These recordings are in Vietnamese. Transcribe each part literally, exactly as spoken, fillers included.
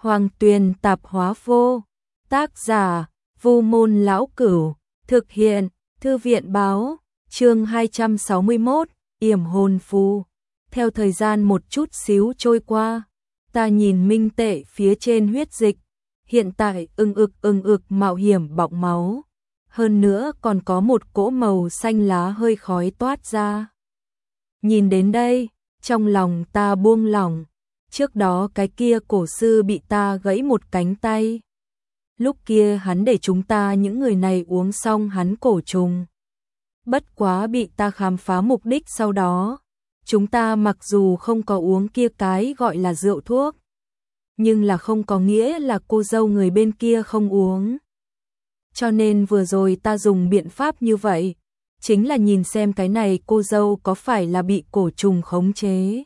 Hoàng Tuyền Tạp Hóa Vô. Tác giả: Vu Môn Lão Cửu. Thực hiện: Thư viện Báo. Chương hai trăm sáu mươi mốt, Yểm Hồn Phù. Theo thời gian một chút xíu trôi qua, ta nhìn minh tệ phía trên huyết dịch, hiện tại ưng ực ưng ực mạo hiểm bọng máu. Hơn nữa còn có một cỗ màu xanh lá hơi khói toát ra. Nhìn đến đây, trong lòng ta buông lỏng. Trước đó cái kia cổ sư bị ta gãy một cánh tay. Lúc kia hắn để chúng ta những người này uống xong hắn cổ trùng. Bất quá bị ta khám phá mục đích sau đó. Chúng ta mặc dù không có uống kia cái gọi là rượu thuốc, nhưng là không có nghĩa là cô dâu người bên kia không uống. Cho nên vừa rồi ta dùng biện pháp như vậy, chính là nhìn xem cái này cô dâu có phải là bị cổ trùng khống chế.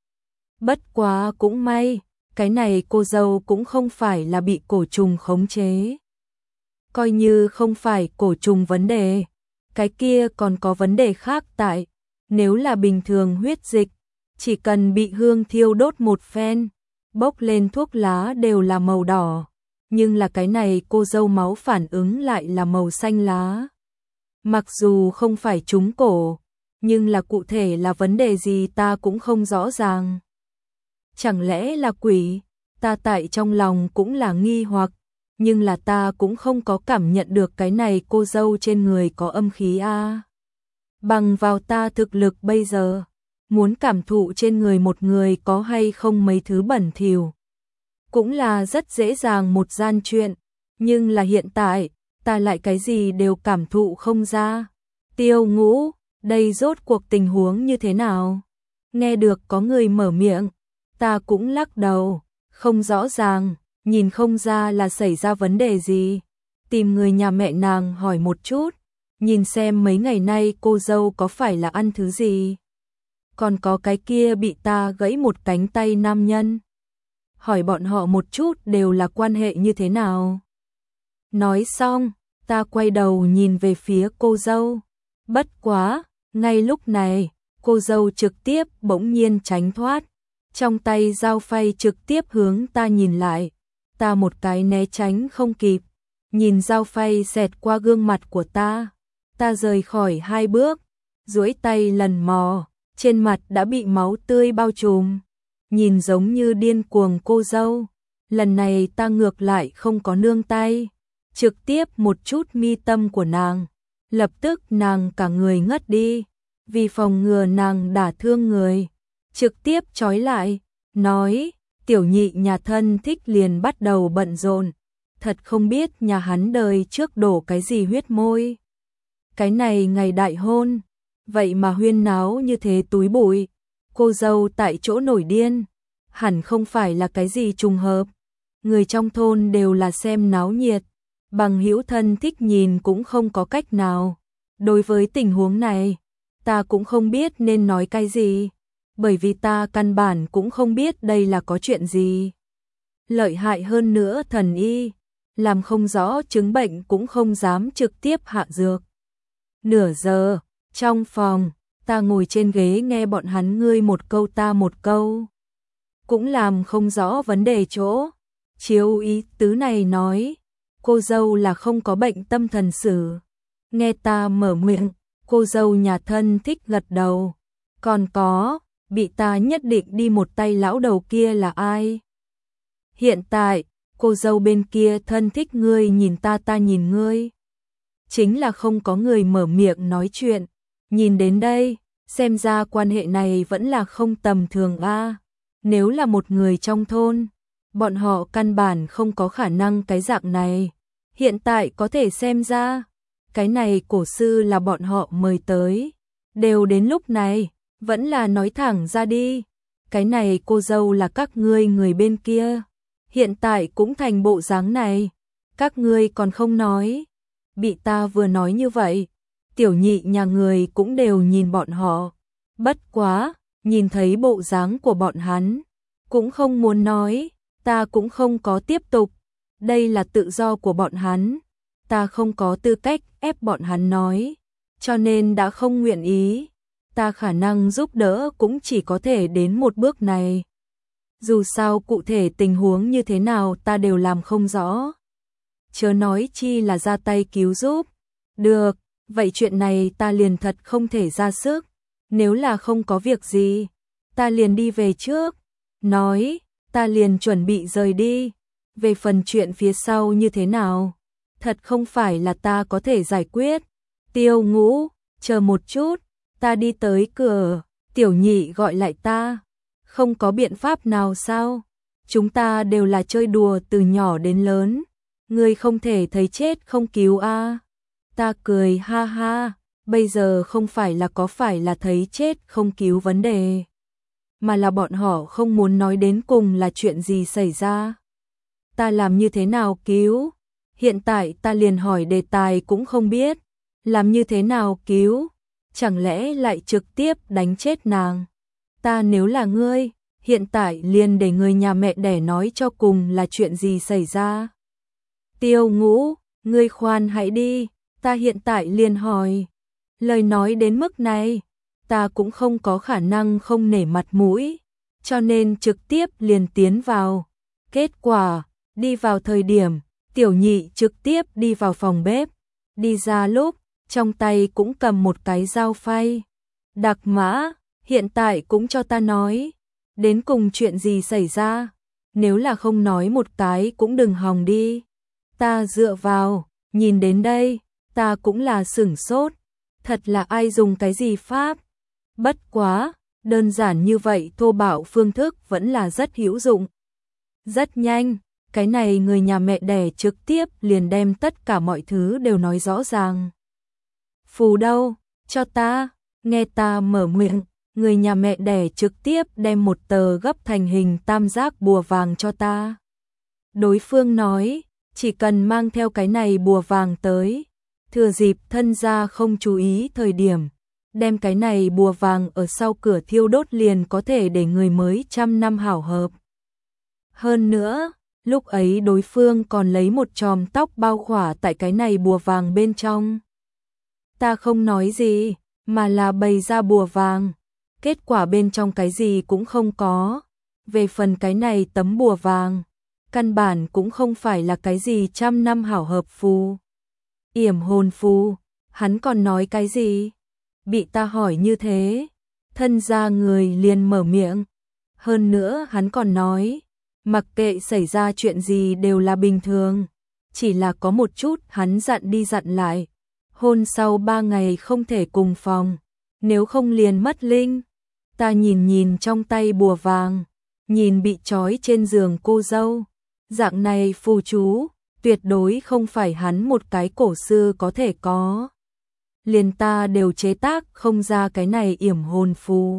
Bất quá cũng may, cái này cô dâu cũng không phải là bị cổ trùng khống chế. Coi như không phải cổ trùng vấn đề, cái kia còn có vấn đề khác tại, nếu là bình thường huyết dịch, chỉ cần bị hương thiêu đốt một phen, bốc lên thuốc lá đều là màu đỏ, nhưng là cái này cô dâu máu phản ứng lại là màu xanh lá. Mặc dù không phải trúng cổ, nhưng là cụ thể là vấn đề gì ta cũng không rõ ràng. Chẳng lẽ là quỷ? Ta tại trong lòng cũng là nghi hoặc, nhưng là ta cũng không có cảm nhận được cái này cô dâu trên người có âm khí a. Bằng vào ta thực lực bây giờ, muốn cảm thụ trên người một người có hay không mấy thứ bẩn thỉu, cũng là rất dễ dàng một gian chuyện, nhưng là hiện tại, ta lại cái gì đều cảm thụ không ra. Tiêu Ngũ, đây rốt cuộc tình huống như thế nào? Nghe được có người mở miệng, ta cũng lắc đầu, không rõ ràng, nhìn không ra là xảy ra vấn đề gì. Tìm người nhà mẹ nàng hỏi một chút, nhìn xem mấy ngày nay cô dâu có phải là ăn thứ gì. Còn có cái kia bị ta gãy một cánh tay nam nhân, hỏi bọn họ một chút đều là quan hệ như thế nào. Nói xong, ta quay đầu nhìn về phía cô dâu. Bất quá, ngay lúc này, cô dâu trực tiếp bỗng nhiên tránh thoát. Trong tay dao phay trực tiếp hướng ta nhìn lại. Ta một cái né tránh không kịp. Nhìn dao phay xẹt qua gương mặt của ta. Ta rời khỏi hai bước, duỗi tay lần mò, trên mặt đã bị máu tươi bao trùm. Nhìn giống như điên cuồng cô dâu. Lần này ta ngược lại không có nương tay, trực tiếp một chút mi tâm của nàng. Lập tức nàng cả người ngất đi, vì phòng ngừa nàng đả thương người, trực tiếp trói lại, nói, tiểu nhị nhà thân thích liền bắt đầu bận rộn, thật không biết nhà hắn đời trước đổ cái gì huyết môi. Cái này ngày đại hôn, vậy mà huyên náo như thế túi bụi, cô dâu tại chỗ nổi điên, hẳn không phải là cái gì trùng hợp. Người trong thôn đều là xem náo nhiệt, bằng hữu thân thích nhìn cũng không có cách nào. Đối với tình huống này, ta cũng không biết nên nói cái gì, bởi vì ta căn bản cũng không biết đây là có chuyện gì. Lợi hại hơn nữa thần y, làm không rõ chứng bệnh cũng không dám trực tiếp hạ dược. Nửa giờ, trong phòng, ta ngồi trên ghế nghe bọn hắn ngươi một câu ta một câu. Cũng làm không rõ vấn đề chỗ. Chiếu ý tứ này nói, cô dâu là không có bệnh tâm thần sử. Nghe ta mở miệng, cô dâu nhà thân thích gật đầu. Còn có, bị ta nhất định đi một tay lão đầu kia là ai? Hiện tại, cô dâu bên kia thân thích ngươi nhìn ta ta nhìn ngươi. Chính là không có người mở miệng nói chuyện. Nhìn đến đây, xem ra quan hệ này vẫn là không tầm thường a. Nếu là một người trong thôn, bọn họ căn bản không có khả năng cái dạng này. Hiện tại có thể xem ra, cái này cổ sư là bọn họ mời tới. Đều đến lúc này, vẫn là nói thẳng ra đi. Cái này cô dâu là các ngươi người bên kia. Hiện tại cũng thành bộ dáng này. Các ngươi còn không nói. Bị ta vừa nói như vậy, tiểu nhị nhà người cũng đều nhìn bọn họ. Bất quá, nhìn thấy bộ dáng của bọn hắn, cũng không muốn nói, ta cũng không có tiếp tục. Đây là tự do của bọn hắn, ta không có tư cách ép bọn hắn nói, cho nên đã không nguyện ý. Ta khả năng giúp đỡ cũng chỉ có thể đến một bước này. Dù sao cụ thể tình huống như thế nào ta đều làm không rõ. Chớ nói chi là ra tay cứu giúp. Được, vậy chuyện này ta liền thật không thể ra sức. Nếu là không có việc gì, ta liền đi về trước. Nói, ta liền chuẩn bị rời đi. Về phần chuyện phía sau như thế nào, thật không phải là ta có thể giải quyết. Tiêu Ngũ, chờ một chút, ta đi tới cửa. Tiểu Nhị gọi lại ta. Không có biện pháp nào sao? Chúng ta đều là chơi đùa từ nhỏ đến lớn. Ngươi không thể thấy chết không cứu a. À? Ta cười ha ha, bây giờ không phải là có phải là thấy chết không cứu vấn đề, mà là bọn họ không muốn nói đến cùng là chuyện gì xảy ra. Ta làm như thế nào cứu? Hiện tại ta liền hỏi đề tài cũng không biết. Làm như thế nào cứu? Chẳng lẽ lại trực tiếp đánh chết nàng? Ta nếu là ngươi, hiện tại liền để người nhà mẹ đẻ nói cho cùng là chuyện gì xảy ra. Tiêu Ngũ, ngươi khoan hãy đi, ta hiện tại liền hỏi. Lời nói đến mức này, ta cũng không có khả năng không nể mặt mũi, cho nên trực tiếp liền tiến vào. Kết quả, đi vào thời điểm, Tiểu Nhị trực tiếp đi vào phòng bếp, đi ra lúc, trong tay cũng cầm một cái dao phay. Đặc Mã, hiện tại cũng cho ta nói, đến cùng chuyện gì xảy ra, nếu là không nói một cái cũng đừng hòng đi. Ta dựa vào, nhìn đến đây, ta cũng là sửng sốt, thật là ai dùng cái gì pháp. Bất quá, đơn giản như vậy thô bạo phương thức vẫn là rất hữu dụng. Rất nhanh, cái này người nhà mẹ đẻ trực tiếp liền đem tất cả mọi thứ đều nói rõ ràng. Phù đâu, cho ta, nghe ta mở miệng, người nhà mẹ đẻ trực tiếp đem một tờ gấp thành hình tam giác bùa vàng cho ta. Đối phương nói, chỉ cần mang theo cái này bùa vàng tới, thừa dịp thân gia không chú ý thời điểm, đem cái này bùa vàng ở sau cửa thiêu đốt liền có thể để người mới trăm năm hảo hợp. Hơn nữa, lúc ấy đối phương còn lấy một chòm tóc bao khỏa tại cái này bùa vàng bên trong. Ta không nói gì, mà là bày ra bùa vàng. Kết quả bên trong cái gì cũng không có. Về phần cái này tấm bùa vàng, căn bản cũng không phải là cái gì trăm năm hảo hợp phù. Yểm hồn phù, hắn còn nói cái gì? Bị ta hỏi như thế, thân gia người liền mở miệng. Hơn nữa hắn còn nói, mặc kệ xảy ra chuyện gì đều là bình thường. Chỉ là có một chút hắn dặn đi dặn lại. Hôn sau ba ngày không thể cùng phòng, nếu không liền mất linh. Ta nhìn nhìn trong tay bùa vàng, nhìn bị trói trên giường cô dâu. Dạng này phù chú, tuyệt đối không phải hắn một cái cổ sư có thể có. Liền ta đều chế tác không ra cái này yểm hồn phù.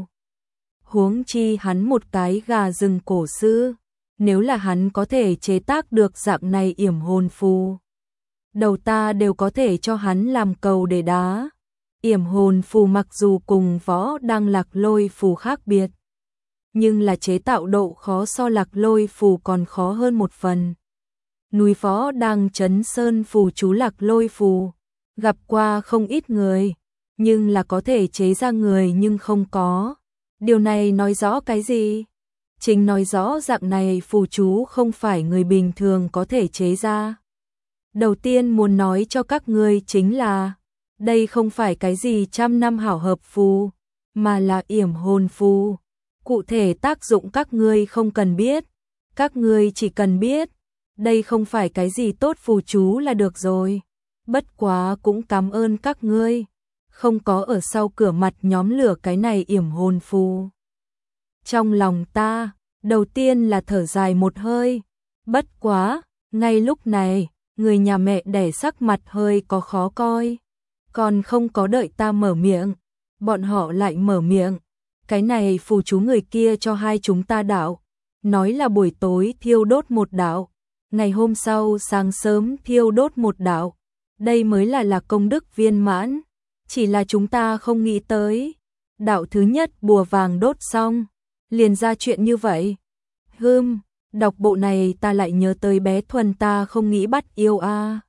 Huống chi hắn một cái gà rừng cổ sư, nếu là hắn có thể chế tác được dạng này yểm hồn phù, đầu ta đều có thể cho hắn làm cầu để đá. Yểm hồn phù mặc dù cùng võ đăng lạc lôi phù khác biệt, nhưng là chế tạo độ khó so lạc lôi phù còn khó hơn một phần. Núi võ đăng chấn sơn phù chú lạc lôi phù, gặp qua không ít người, nhưng là có thể chế ra người nhưng không có. Điều này nói rõ cái gì? Chính nói rõ dạng này phù chú không phải người bình thường có thể chế ra. Đầu tiên muốn nói cho các ngươi chính là, đây không phải cái gì trăm năm hảo hợp phù, mà là yểm hồn phù. Cụ thể tác dụng các ngươi không cần biết, các ngươi chỉ cần biết, đây không phải cái gì tốt phù chú là được rồi. Bất quá cũng cảm ơn các ngươi, không có ở sau cửa mặt nhóm lửa cái này yểm hồn phù. Trong lòng ta, đầu tiên là thở dài một hơi, bất quá, ngay lúc này, người nhà mẹ đẻ sắc mặt hơi có khó coi. Còn không có đợi ta mở miệng, bọn họ lại mở miệng. Cái này phù chú người kia cho hai chúng ta đạo, nói là buổi tối thiêu đốt một đạo, ngày hôm sau sáng sớm thiêu đốt một đạo. Đây mới là là công đức viên mãn, chỉ là chúng ta không nghĩ tới. Đạo thứ nhất bùa vàng đốt xong, liền ra chuyện như vậy. Hừm, đọc bộ này ta lại nhớ tới bé Thuần ta không nghĩ bắt yêu a.